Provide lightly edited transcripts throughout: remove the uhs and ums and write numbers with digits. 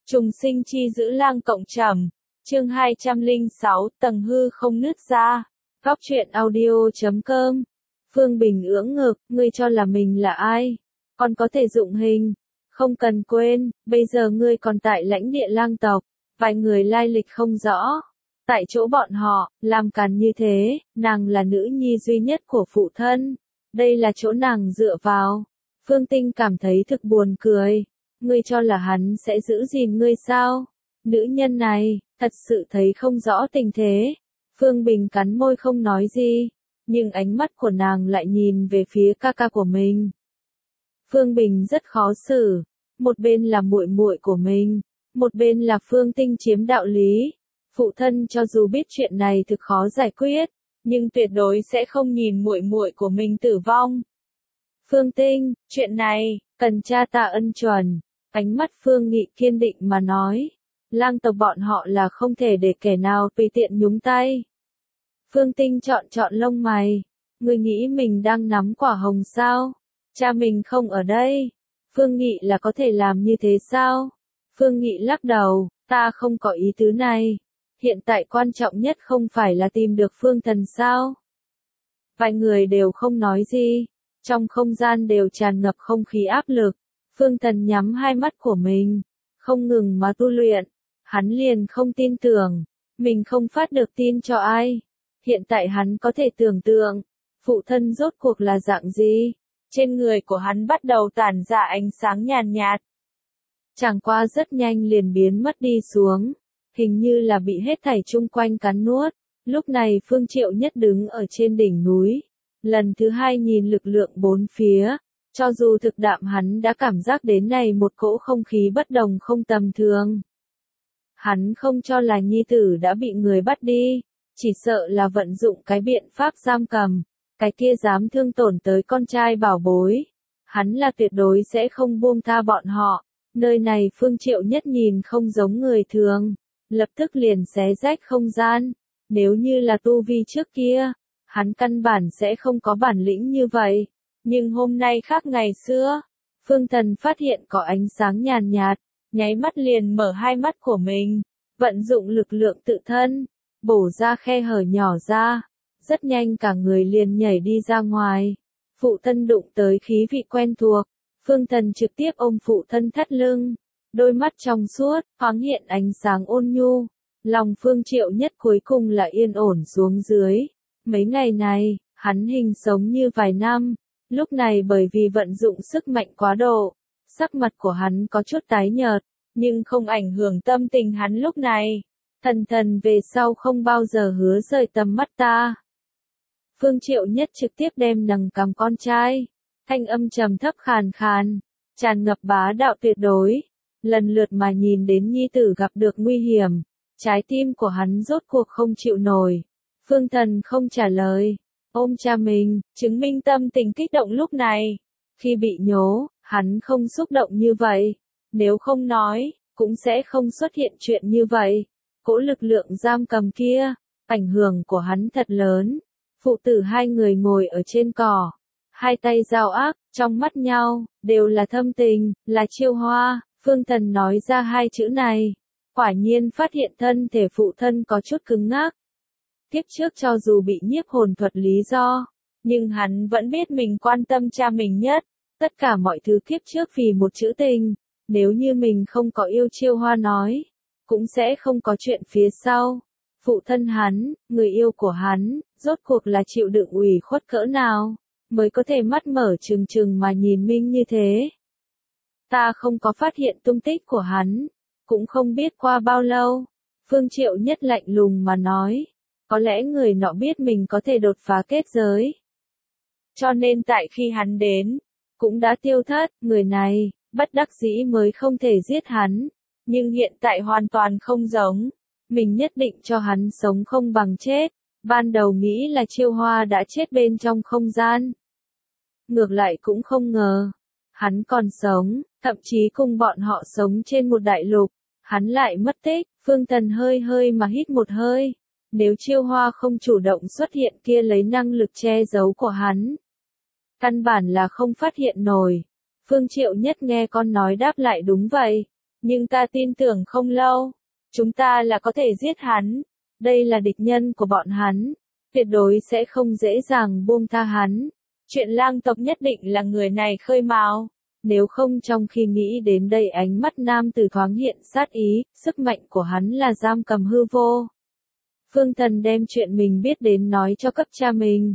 Trùng sinh chi giữ lang cộng trầm. Chương 206, tầng hư không nứt ra. Góc truyện audio.com. Phương Bình ưỡng ngực, ngươi cho là mình là ai? Còn có thể dụng hình. Không cần quên, bây giờ ngươi còn tại lãnh địa lang tộc. Vài người lai lịch không rõ. Tại chỗ bọn họ, làm càn như thế, nàng là nữ nhi duy nhất của phụ thân. Đây là chỗ nàng dựa vào. Phương Tinh cảm thấy thực buồn cười. Ngươi cho là hắn sẽ giữ gìn ngươi sao? Nữ nhân này, thật sự thấy không rõ tình thế. Phương Bình cắn môi không nói gì, nhưng ánh mắt của nàng lại nhìn về phía ca ca của mình. Phương Bình rất khó xử, một bên là muội muội của mình, một bên là Phương Tinh chiếm đạo lý. Phụ thân cho dù biết chuyện này thực khó giải quyết, nhưng tuyệt đối sẽ không nhìn muội muội của mình tử vong. Phương Tinh, chuyện này, cần cha ta ân chuẩn. Ánh mắt Phương Nghị kiên định mà nói. Lang tộc bọn họ là không thể để kẻ nào tùy tiện nhúng tay. Phương Tinh chọn lông mày. Ngươi nghĩ mình đang nắm quả hồng sao? Cha mình không ở đây. Phương Nghị là có thể làm như thế sao? Phương Nghị lắc đầu, ta không có ý tứ này. Hiện tại quan trọng nhất không phải là tìm được Phương Thần sao? Vài người đều không nói gì. Trong không gian đều tràn ngập không khí áp lực. Phương Thần nhắm hai mắt của mình, không ngừng mà tu luyện. Hắn liền không tin tưởng, mình không phát được tin cho ai. Hiện tại hắn có thể tưởng tượng, phụ thân rốt cuộc là dạng gì. Trên người của hắn bắt đầu tản ra ánh sáng nhàn nhạt. Chẳng qua rất nhanh liền biến mất đi xuống, hình như là bị hết thảy chung quanh cắn nuốt. Lúc này Phương Triệu Nhất đứng ở trên đỉnh núi, lần thứ hai nhìn lực lượng bốn phía. Cho dù thực đạm hắn đã cảm giác đến này một cỗ không khí bất đồng không tầm thường. Hắn không cho là nhi tử đã bị người bắt đi, chỉ sợ là vận dụng cái biện pháp giam cầm, cái kia dám thương tổn tới con trai bảo bối. Hắn là tuyệt đối sẽ không buông tha bọn họ, nơi này Phương Triệu Nhất nhìn không giống người thường, lập tức liền xé rách không gian, nếu như là tu vi trước kia, hắn căn bản sẽ không có bản lĩnh như vậy. Nhưng hôm nay khác ngày xưa, Phương Thần phát hiện có ánh sáng nhàn nhạt, nháy mắt liền mở hai mắt của mình, vận dụng lực lượng tự thân, bổ ra khe hở nhỏ ra, rất nhanh cả người liền nhảy đi ra ngoài. Phụ thân đụng tới khí vị quen thuộc, Phương Thần trực tiếp ôm phụ thân thắt lưng, đôi mắt trong suốt, thoáng hiện ánh sáng ôn nhu, lòng Phương Triệu Nhất cuối cùng là yên ổn xuống dưới. Mấy ngày này, hắn hình sống như vài năm. Lúc này bởi vì vận dụng sức mạnh quá độ, sắc mặt của hắn có chút tái nhợt, nhưng không ảnh hưởng tâm tình hắn lúc này. Thần về sau không bao giờ hứa rời tầm mắt ta. Phương Triệu Nhất trực tiếp đem nâng cầm con trai, thanh âm trầm thấp khàn khàn, tràn ngập bá đạo tuyệt đối, lần lượt mà nhìn đến nhi tử gặp được nguy hiểm, trái tim của hắn rốt cuộc không chịu nổi. Phương Thần không trả lời. Ôm cha mình, chứng minh tâm tình kích động lúc này. Khi bị nhố, hắn không xúc động như vậy. Nếu không nói, cũng sẽ không xuất hiện chuyện như vậy. Cỗ lực lượng giam cầm kia, ảnh hưởng của hắn thật lớn. Phụ tử hai người ngồi ở trên cỏ, hai tay giao ác, trong mắt nhau, đều là thâm tình, là chiêu hoa. Phương Thần nói ra hai chữ này. Quả nhiên phát hiện thân thể phụ thân có chút cứng ngắc. Kiếp trước cho dù bị nhiếp hồn thuật lý do, nhưng hắn vẫn biết mình quan tâm cha mình nhất. Tất cả mọi thứ kiếp trước vì một chữ tình, nếu như mình không có yêu chiêu hoa nói, cũng sẽ không có chuyện phía sau. Phụ thân hắn, người yêu của hắn, rốt cuộc là chịu đựng ủy khuất cỡ nào, mới có thể mắt mở trừng trừng mà nhìn Minh như thế. Ta không có phát hiện tung tích của hắn, cũng không biết qua bao lâu. Phương Triệu Nhất lạnh lùng mà nói. Có lẽ người nọ biết mình có thể đột phá kết giới. Cho nên tại khi hắn đến, cũng đã tiêu thất, người này, bất đắc dĩ mới không thể giết hắn. Nhưng hiện tại hoàn toàn không giống. Mình nhất định cho hắn sống không bằng chết. Ban đầu nghĩ là chiêu hoa đã chết bên trong không gian. Ngược lại cũng không ngờ. Hắn còn sống, thậm chí cùng bọn họ sống trên một đại lục. Hắn lại mất tích, Phương Thần hơi mà hít một hơi. Nếu chiêu hoa không chủ động xuất hiện kia lấy năng lực che giấu của hắn, căn bản là không phát hiện nổi. Phương Triệu Nhất nghe con nói đáp lại đúng vậy. Nhưng ta tin tưởng không lâu, chúng ta là có thể giết hắn. Đây là địch nhân của bọn hắn, tuyệt đối sẽ không dễ dàng buông tha hắn. Chuyện lang tộc nhất định là người này khơi mào. Nếu không trong khi nghĩ đến đây ánh mắt nam tử thoáng hiện sát ý, sức mạnh của hắn là giam cầm hư vô. Phương Thần đem chuyện mình biết đến nói cho cấp cha mình.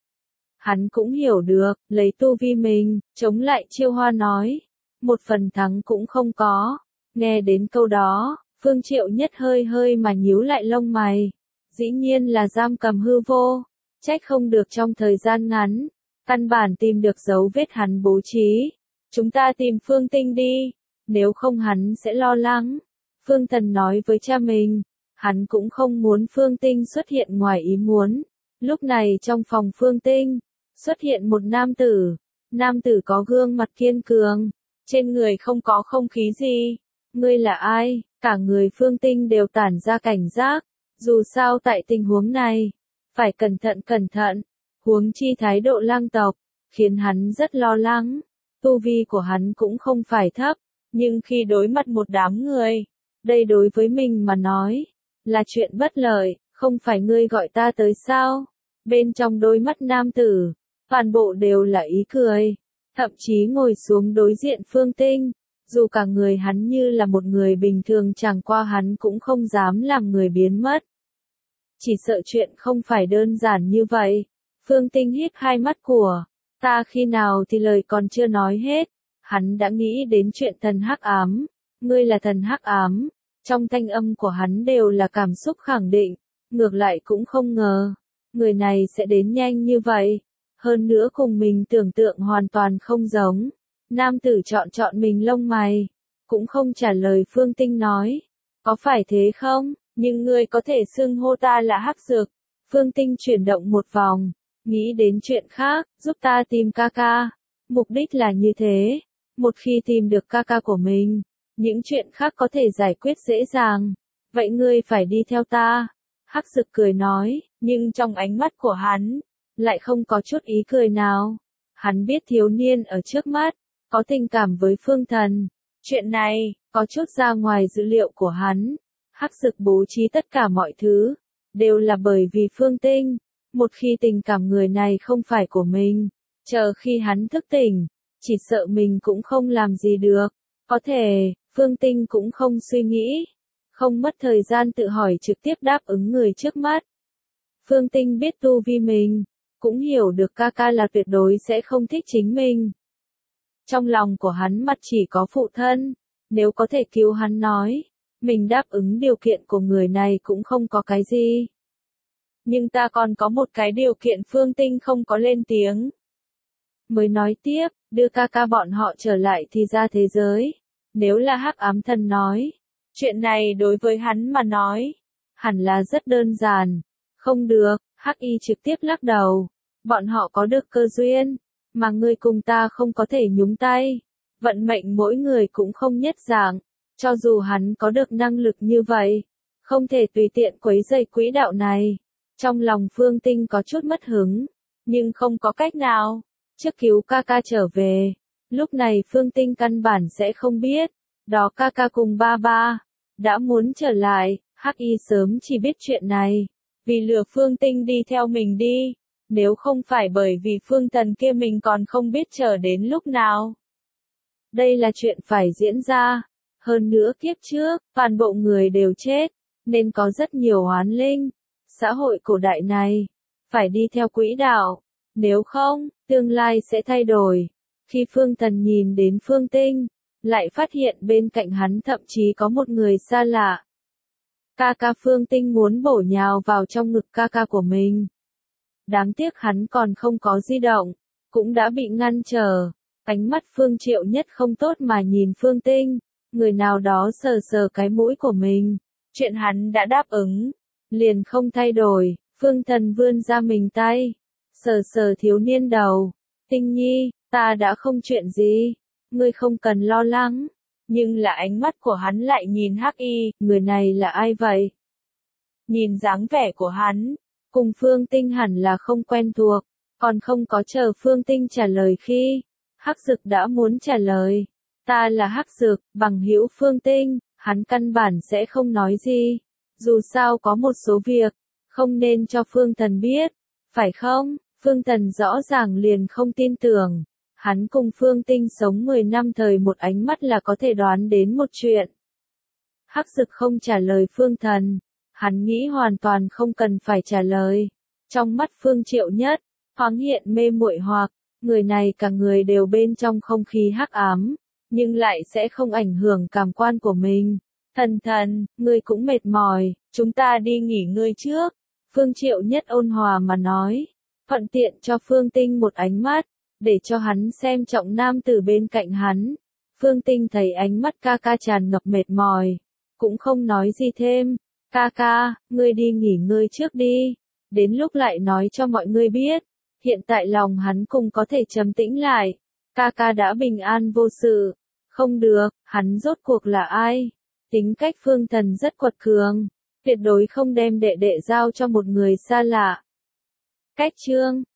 Hắn cũng hiểu được, lấy tu vi mình, chống lại Chiêu Hoa nói. Một phần thắng cũng không có. Nghe đến câu đó, Phương Triệu Nhất hơi hơi mà nhíu lại lông mày. Dĩ nhiên là giam cầm hư vô. Trách không được trong thời gian ngắn. Căn bản tìm được dấu vết hắn bố trí. Chúng ta tìm Phương Tinh đi. Nếu không hắn sẽ lo lắng. Phương Thần nói với cha mình. Hắn cũng không muốn Phương Tinh xuất hiện ngoài ý muốn. Lúc này trong phòng Phương Tinh, xuất hiện một nam tử. Nam tử có gương mặt kiên cường. Trên người không có không khí gì. Ngươi là ai? Cả người Phương Tinh đều tản ra cảnh giác. Dù sao tại tình huống này, phải cẩn thận. Huống chi thái độ lang tộc, khiến hắn rất lo lắng. Tu vi của hắn cũng không phải thấp, nhưng khi đối mặt một đám người, đây đối với mình mà nói, là chuyện bất lợi, không phải ngươi gọi ta tới sao? Bên trong đôi mắt nam tử, toàn bộ đều là ý cười, thậm chí ngồi xuống đối diện Phương Tinh, dù cả người hắn như là một người bình thường chẳng qua hắn cũng không dám làm người biến mất. Chỉ sợ chuyện không phải đơn giản như vậy. Phương Tinh híp hai mắt của ta khi nào thì lời còn chưa nói hết, hắn đã nghĩ đến chuyện thần hắc ám. Ngươi là thần hắc ám. Trong thanh âm của hắn đều là cảm xúc khẳng định, ngược lại cũng không ngờ, người này sẽ đến nhanh như vậy. Hơn nữa cùng mình tưởng tượng hoàn toàn không giống. Nam tử chọn mình lông mày, cũng không trả lời Phương Tinh nói. Có phải thế không? Nhưng ngươi có thể xưng hô ta là Hắc Dược. Phương Tinh chuyển động một vòng, nghĩ đến chuyện khác, giúp ta tìm ca ca. Mục đích là như thế. Một khi tìm được ca ca của mình, những chuyện khác có thể giải quyết dễ dàng. Vậy ngươi phải đi theo ta. Hắc Dược cười nói, nhưng trong ánh mắt của hắn, lại không có chút ý cười nào. Hắn biết thiếu niên ở trước mắt, có tình cảm với Phương Thần. Chuyện này, có chút ra ngoài dữ liệu của hắn. Hắc Dực bố trí tất cả mọi thứ, đều là bởi vì Phương Tinh. Một khi tình cảm người này không phải của mình, chờ khi hắn thức tỉnh, chỉ sợ mình cũng không làm gì được. Có thể, Phương Tinh cũng không suy nghĩ, không mất thời gian tự hỏi trực tiếp đáp ứng người trước mắt. Phương Tinh biết tu vi mình, cũng hiểu được ca ca là tuyệt đối sẽ không thích chính mình. Trong lòng của hắn mặt chỉ có phụ thân, nếu có thể cứu hắn nói, mình đáp ứng điều kiện của người này cũng không có cái gì. Nhưng ta còn có một cái điều kiện. Phương Tinh không có lên tiếng. Mới nói tiếp, đưa ca ca bọn họ trở lại thì ra thế giới. Nếu là Hắc Ám Thần nói, chuyện này đối với hắn mà nói, hẳn là rất đơn giản. Không được, Hắc Y trực tiếp lắc đầu. Bọn họ có được cơ duyên, mà ngươi cùng ta không có thể nhúng tay. Vận mệnh mỗi người cũng không nhất dạng. Cho dù hắn có được năng lực như vậy, không thể tùy tiện quấy rầy quỹ đạo này. Trong lòng Phương Tinh có chút mất hứng, nhưng không có cách nào. Trước cứu ca ca trở về, lúc này Phương Tinh căn bản sẽ không biết, đó ca ca cùng ba ba, đã muốn trở lại. Hắc Y sớm chỉ biết chuyện này, vì lừa Phương Tinh đi theo mình đi. Nếu không phải bởi vì Phương Thần kia mình còn không biết chờ đến lúc nào. Đây là chuyện phải diễn ra. Hơn nữa kiếp trước, toàn bộ người đều chết, nên có rất nhiều oán linh. Xã hội cổ đại này, phải đi theo quỹ đạo, nếu không, tương lai sẽ thay đổi. Khi Phương Thần nhìn đến Phương Tinh, lại phát hiện bên cạnh hắn thậm chí có một người xa lạ. Ca ca. Phương Tinh muốn bổ nhào vào trong ngực ca ca của mình. Đáng tiếc hắn còn không có di động, cũng đã bị ngăn trở. Ánh mắt Phương Triệu Nhất không tốt mà nhìn Phương Tinh. Người nào đó sờ sờ cái mũi của mình. Chuyện hắn đã đáp ứng, liền không thay đổi. Phương Thần vươn ra mình tay, sờ sờ thiếu niên đầu. Tinh nhi, ta đã không chuyện gì, ngươi không cần lo lắng. Nhưng là ánh mắt của hắn lại nhìn Hắc Y, người này là ai vậy? Nhìn dáng vẻ của hắn, cùng Phương Tinh hẳn là không quen thuộc. Còn không có chờ Phương Tinh trả lời khi Hắc Dực đã muốn trả lời. Ta là Hắc Dược, bằng hữu Phương Tinh, hắn căn bản sẽ không nói gì. Dù sao có một số việc, không nên cho Phương Thần biết, phải không? Phương Thần rõ ràng liền không tin tưởng. Hắn cùng Phương Tinh sống 10 năm thời một ánh mắt là có thể đoán đến một chuyện. Hắc Dực không trả lời Phương Thần. Hắn nghĩ hoàn toàn không cần phải trả lời. Trong mắt Phương Triệu Nhất, thoáng hiện mê muội hoặc, người này cả người đều bên trong không khí hắc ám, nhưng lại sẽ không ảnh hưởng cảm quan của mình. Thần, ngươi cũng mệt mỏi, chúng ta đi nghỉ ngơi trước. Phương Triệu Nhất ôn hòa mà nói, thuận tiện cho Phương Tinh một ánh mắt, để cho hắn xem trọng nam tử bên cạnh hắn. Phương Tinh thấy ánh mắt ca ca tràn ngập mệt mỏi, cũng không nói gì thêm. Ca ca, ngươi đi nghỉ ngơi trước đi, đến lúc lại nói cho mọi người biết. Hiện tại lòng hắn cũng có thể trầm tĩnh lại. Ca ca đã bình an vô sự. Không được, hắn rốt cuộc là ai? Tính cách Phương Thần rất quật cường, tuyệt đối không đem đệ đệ giao cho một người xa lạ. Cách chương